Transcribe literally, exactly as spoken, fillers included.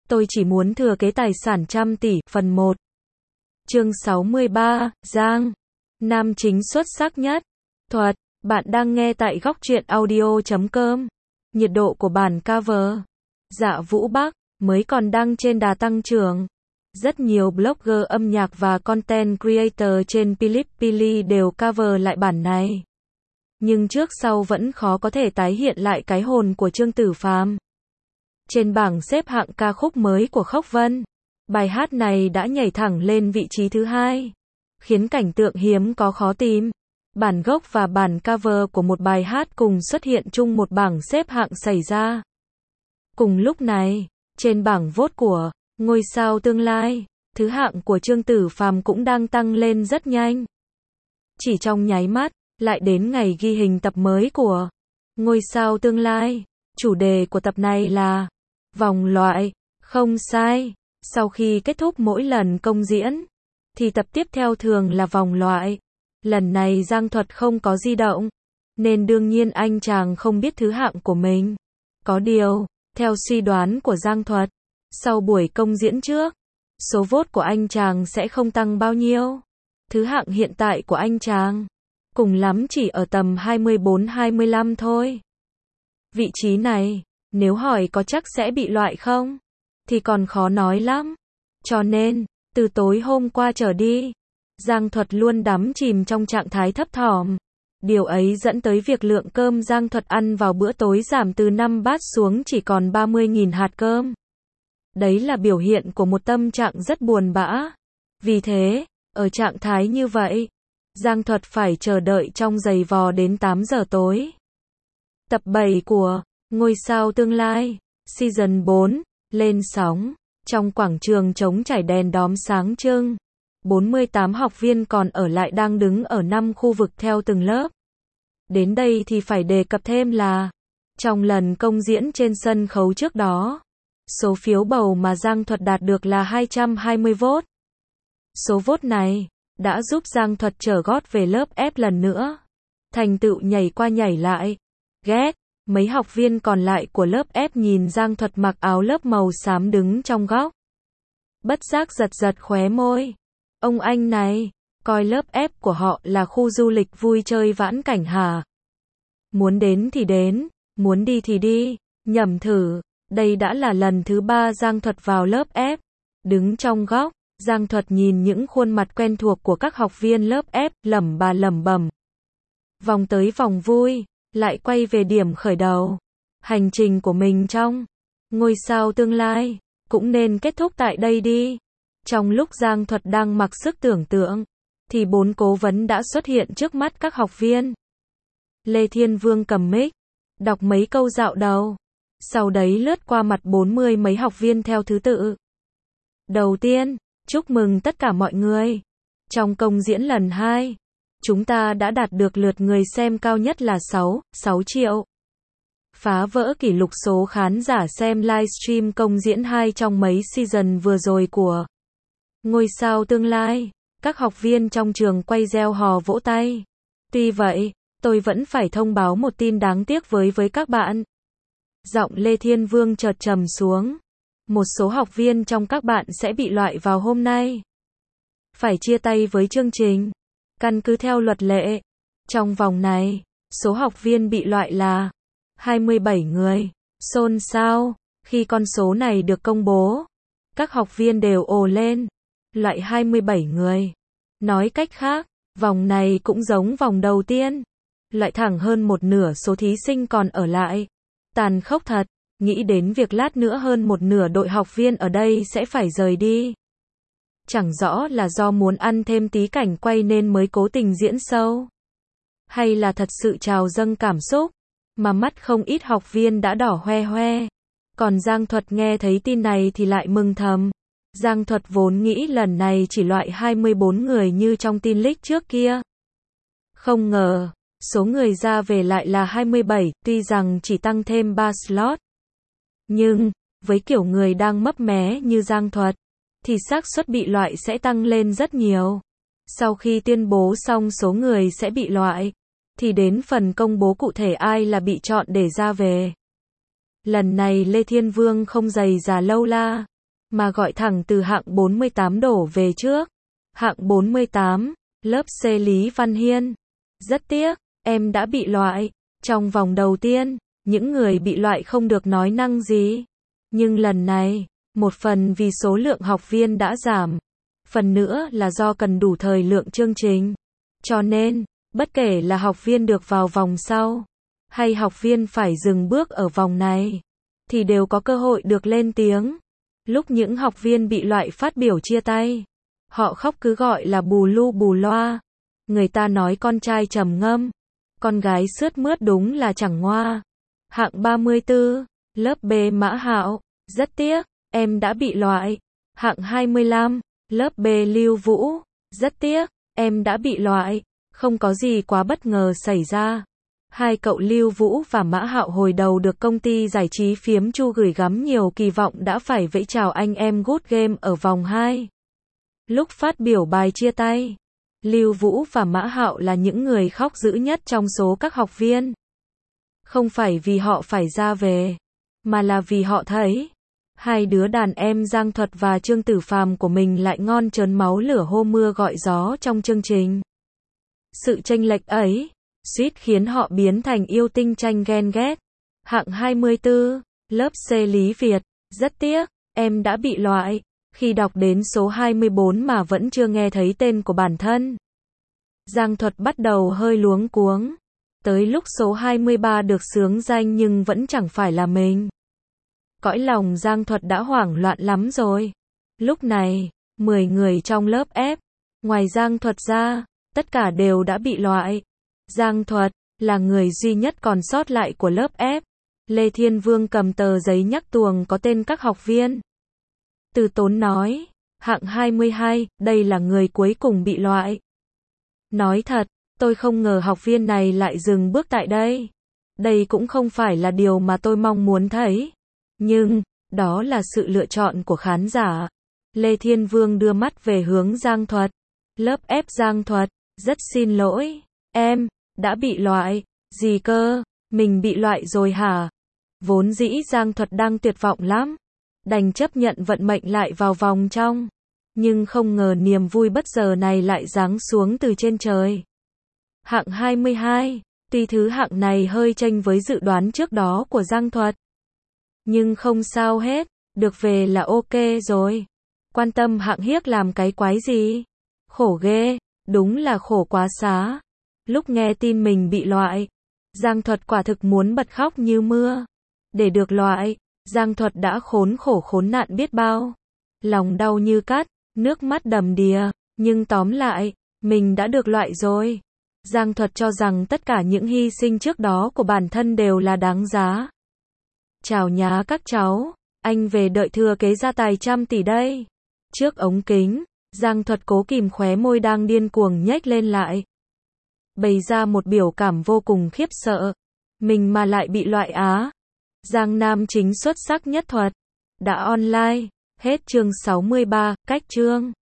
Tôi chỉ muốn thừa kế tài sản trăm tỷ, phần một. Chương sáu mươi ba, Giang. Nam chính xuất sắc nhất. Thuật, bạn đang nghe tại góc truyện audio chấm com. Nhiệt độ của bản cover. Dạ Vũ Bắc, mới còn đang trên đà tăng trưởng. Rất nhiều blogger âm nhạc và content creator trên Pilipili đều cover lại bản này. Nhưng trước sau vẫn khó có thể tái hiện lại cái hồn của Trương Tử Phàm. Trên bảng xếp hạng ca khúc mới của Khốc Vân, bài hát này đã nhảy thẳng lên vị trí thứ hai, khiến cảnh tượng hiếm có khó tìm. Bản gốc và bản cover của một bài hát cùng xuất hiện chung một bảng xếp hạng xảy ra. Cùng lúc này, trên bảng vote của Ngôi sao tương lai, thứ hạng của Trương Tử Phàm cũng đang tăng lên rất nhanh. Chỉ trong nháy mắt, lại đến ngày ghi hình tập mới của Ngôi sao tương lai. Chủ đề của tập này là vòng loại, không sai. Sau khi kết thúc mỗi lần công diễn, thì tập tiếp theo thường là vòng loại. Lần này Giang Thuật không có di động, nên đương nhiên anh chàng không biết thứ hạng của mình. Có điều, theo suy đoán của Giang Thuật, sau buổi công diễn trước, số vote của anh chàng sẽ không tăng bao nhiêu. Thứ hạng hiện tại của anh chàng, cùng lắm chỉ ở tầm hai mươi bốn hai mươi lăm thôi. Vị trí này, nếu hỏi có chắc sẽ bị loại không, thì còn khó nói lắm. Cho nên, từ tối hôm qua trở đi, Giang Thuật luôn đắm chìm trong trạng thái thấp thỏm. Điều ấy dẫn tới việc lượng cơm Giang Thuật ăn vào bữa tối giảm từ năm bát xuống chỉ còn ba mươi nghìn hạt cơm. Đấy là biểu hiện của một tâm trạng rất buồn bã. Vì thế, ở trạng thái như vậy, Giang Thuật phải chờ đợi trong giày vò đến tám giờ tối. Tập bảy của Ngôi sao tương lai, Season bốn, lên sóng. Trong quảng trường trống trải đèn đóm sáng trưng, bốn mươi tám học viên còn ở lại đang đứng ở năm khu vực theo từng lớp. Đến đây thì phải đề cập thêm là, trong lần công diễn trên sân khấu trước đó, số phiếu bầu mà Giang Thuật đạt được là hai trăm hai mươi vote. Số vote này đã giúp Giang Thuật trở gót về lớp F lần nữa. Thành tựu nhảy qua nhảy lại. Ghét, mấy học viên còn lại của lớp F nhìn Giang Thuật mặc áo lớp màu xám đứng trong góc. Bất giác giật giật khóe môi. Ông anh này, coi lớp F của họ là khu du lịch vui chơi vãn cảnh hả? Muốn đến thì đến, muốn đi thì đi, nhẩm thử. Đây đã là lần thứ ba Giang Thuật vào lớp F. Đứng trong góc, Giang Thuật nhìn những khuôn mặt quen thuộc của các học viên lớp F, lẩm bà lẩm bẩm. Vòng tới vòng vui, lại quay về điểm khởi đầu. Hành trình của mình trong Ngôi sao tương lai, cũng nên kết thúc tại đây đi. Trong lúc Giang Thuật đang mặc sức tưởng tượng, thì bốn cố vấn đã xuất hiện trước mắt các học viên. Lê Thiên Vương cầm mic, đọc mấy câu dạo đầu. Sau đấy lướt qua mặt bốn mươi mấy học viên theo thứ tự. Đầu tiên, chúc mừng tất cả mọi người. Trong công diễn lần hai, chúng ta đã đạt được lượt người xem cao nhất là sáu, sáu triệu. Phá vỡ kỷ lục số khán giả xem livestream công diễn hai trong mấy season vừa rồi của Ngôi sao tương lai. Các học viên trong trường quay reo hò vỗ tay. Tuy vậy, tôi vẫn phải thông báo một tin đáng tiếc với với các bạn. Giọng Lê Thiên Vương chợt trầm xuống. Một số học viên trong các bạn sẽ bị loại vào hôm nay. Phải chia tay với chương trình. Căn cứ theo luật lệ, trong vòng này, số học viên bị loại là hai mươi bảy người. Xôn xao, khi con số này được công bố, các học viên đều ồ lên. Loại hai mươi bảy người. Nói cách khác, vòng này cũng giống vòng đầu tiên. Loại thẳng hơn một nửa số thí sinh còn ở lại. Tàn khốc thật, nghĩ đến việc lát nữa hơn một nửa đội học viên ở đây sẽ phải rời đi. Chẳng rõ là do muốn ăn thêm tí cảnh quay nên mới cố tình diễn sâu, hay là thật sự trào dâng cảm xúc, mà mắt không ít học viên đã đỏ hoe hoe. Còn Giang Thuật nghe thấy tin này thì lại mừng thầm. Giang Thuật vốn nghĩ lần này chỉ loại hai mươi bốn người như trong tin leak trước kia. Không ngờ, số người ra về lại là hai mươi bảy, tuy rằng chỉ tăng thêm ba slot. Nhưng, với kiểu người đang mấp mé như Giang Thuật, thì xác suất bị loại sẽ tăng lên rất nhiều. Sau khi tuyên bố xong số người sẽ bị loại, thì đến phần công bố cụ thể ai là bị chọn để ra về. Lần này Lê Thiên Vương không dày dà lâu la, mà gọi thẳng từ hạng bốn mươi tám đổ về trước. Hạng bốn mươi tám, lớp C Lý Văn Hiên. Rất tiếc, em đã bị loại. Trong vòng đầu tiên, những người bị loại không được nói năng gì. Nhưng lần này, một phần vì số lượng học viên đã giảm, phần nữa là do cần đủ thời lượng chương trình. Cho nên, bất kể là học viên được vào vòng sau, hay học viên phải dừng bước ở vòng này, thì đều có cơ hội được lên tiếng. Lúc những học viên bị loại phát biểu chia tay, họ khóc cứ gọi là bù lu bù loa. Người ta nói con trai trầm ngâm, con gái sướt mướt đúng là chẳng ngoa. Hạng ba mươi tư, lớp B Mã Hạo. Rất tiếc, em đã bị loại. Hạng hai mươi lăm, lớp B Lưu Vũ. Rất tiếc, em đã bị loại. Không có gì quá bất ngờ xảy ra. Hai cậu Lưu Vũ và Mã Hạo hồi đầu được công ty giải trí Phiếm Chu gửi gắm nhiều kỳ vọng đã phải vẫy chào anh em Good Game ở vòng hai. Lúc phát biểu bài chia tay, Lưu Vũ và Mã Hạo là những người khóc dữ nhất trong số các học viên. Không phải vì họ phải ra về, mà là vì họ thấy hai đứa đàn em Giang Thuật và Trương Tử Phàm của mình lại ngon trớn máu lửa hô mưa gọi gió trong chương trình. Sự chênh lệch ấy suýt khiến họ biến thành yêu tinh tranh ghen ghét. Hạng hai mươi tư, lớp C Lý Việt. Rất tiếc, em đã bị loại. Khi đọc đến số hai mươi bốn mà vẫn chưa nghe thấy tên của bản thân, Giang Thuật bắt đầu hơi luống cuống. Tới lúc số hai mươi ba được xướng danh nhưng vẫn chẳng phải là mình. Cõi lòng Giang Thuật đã hoảng loạn lắm rồi. Lúc này, mười người trong lớp F, ngoài Giang Thuật ra, tất cả đều đã bị loại. Giang Thuật là người duy nhất còn sót lại của lớp F. Lê Thiên Vương cầm tờ giấy nhắc tuồng có tên các học viên. Từ Tốn nói, hạng hai mươi hai, đây là người cuối cùng bị loại. Nói thật, tôi không ngờ học viên này lại dừng bước tại đây. Đây cũng không phải là điều mà tôi mong muốn thấy. Nhưng, đó là sự lựa chọn của khán giả. Lê Thiên Vương đưa mắt về hướng Giang Thuật. Lớp F Giang Thuật, rất xin lỗi, em đã bị loại. Gì cơ, mình bị loại rồi hả? Vốn dĩ Giang Thuật đang tuyệt vọng lắm, đành chấp nhận vận mệnh lại vào vòng trong. Nhưng không ngờ niềm vui bất ngờ này lại giáng xuống từ trên trời. Hạng hai mươi hai, tuy thứ hạng này hơi chênh với dự đoán trước đó của Giang Thuật. Nhưng không sao hết, được về là ok rồi. Quan tâm hạng hiếc làm cái quái gì? Khổ ghê, đúng là khổ quá xá. Lúc nghe tin mình bị loại, Giang Thuật quả thực muốn bật khóc như mưa. Để được loại, Giang Thuật đã khốn khổ khốn nạn biết bao. Lòng đau như cắt, nước mắt đầm đìa, nhưng tóm lại, mình đã được loại rồi. Giang Thuật cho rằng tất cả những hy sinh trước đó của bản thân đều là đáng giá. Chào nhá các cháu, anh về đợi thừa kế gia tài trăm tỷ đây. Trước ống kính, Giang Thuật cố kìm khóe môi đang điên cuồng nhếch lên lại, bày ra một biểu cảm vô cùng khiếp sợ. Mình mà lại bị loại á. Giang Nam chính xuất sắc nhất thuật đã online. Hết chương sáu mươi ba, cách chương.